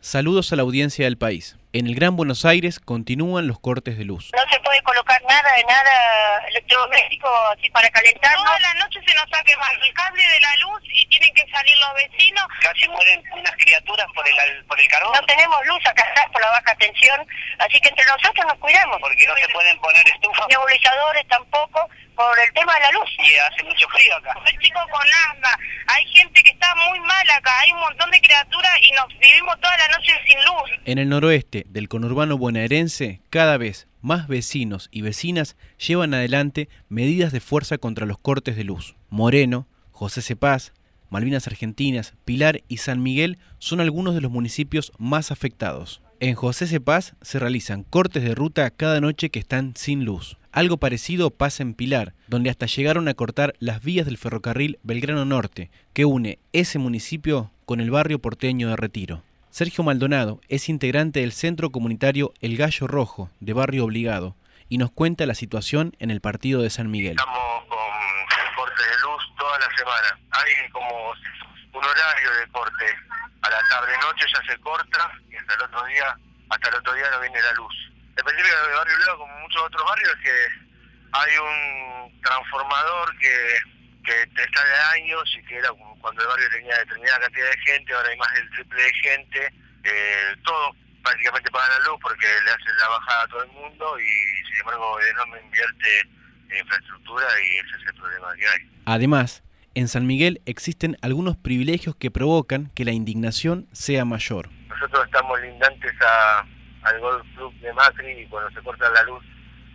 Saludos a la audiencia del país. En el Gran Buenos Aires continúan los cortes de luz. No se puede colocar nada electrodoméstico así para calentar. Toda la noche se nos ha quemado el cable de la luz y tienen que salir los vecinos. Casi mueren unas criaturas por el carbón. No tenemos luz acá por la baja tensión, así que entre nosotros nos cuidamos. Porque no se pueden poner estufas. Nebulizadores tampoco, por el tema de la luz. Y hace mucho frío acá. Hay chicos con asma, hay gente que está muy mal acá, hay un montón de criaturas y nos vivimos toda la noche sin luz. En el noroeste del conurbano bonaerense, cada vez más vecinos y vecinas llevan adelante medidas de fuerza contra los cortes de luz. Moreno, José Cepaz, Malvinas Argentinas, Pilar y San Miguel son algunos de los municipios más afectados. En José Cepaz se realizan cortes de ruta cada noche que están sin luz. Algo parecido pasa en Pilar, donde hasta llegaron a cortar las vías del ferrocarril Belgrano Norte, que une ese municipio con el barrio porteño de Retiro. Sergio Maldonado es integrante del centro comunitario El Gallo Rojo, de Barrio Obligado, y nos cuenta la situación en el partido de San Miguel. Estamos con cortes de luz toda la semana. Hay como un horario de corte. A la tarde-noche ya se corta y hasta el otro día no viene la luz. Específicamente de Barrio Obligado, como muchos otros barrios, es que hay un transformador que está de años y que era cuando el barrio tenía determinada cantidad de gente, ahora hay más del triple de gente. Todos prácticamente pagan la luz porque le hacen la bajada a todo el mundo y sin embargo no invierte en infraestructura y ese es el problema que hay. Además, en San Miguel existen algunos privilegios que provocan que la indignación sea mayor. Nosotros estamos lindantes al Golf Club de Macri y cuando se corta la luz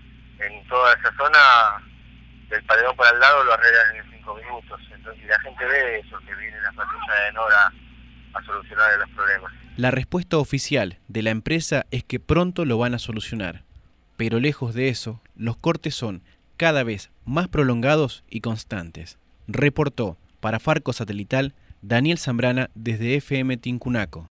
en toda esa zona, del paredón para el lado lo arreglan en 5 minutos. Entonces, y la gente ve eso, que viene la patrulla de Nora a solucionar los problemas. La respuesta oficial de la empresa es que pronto lo van a solucionar. Pero lejos de eso, los cortes son cada vez más prolongados y constantes. Reportó para Farco Satelital Daniel Zambrana desde FM Tincunaco.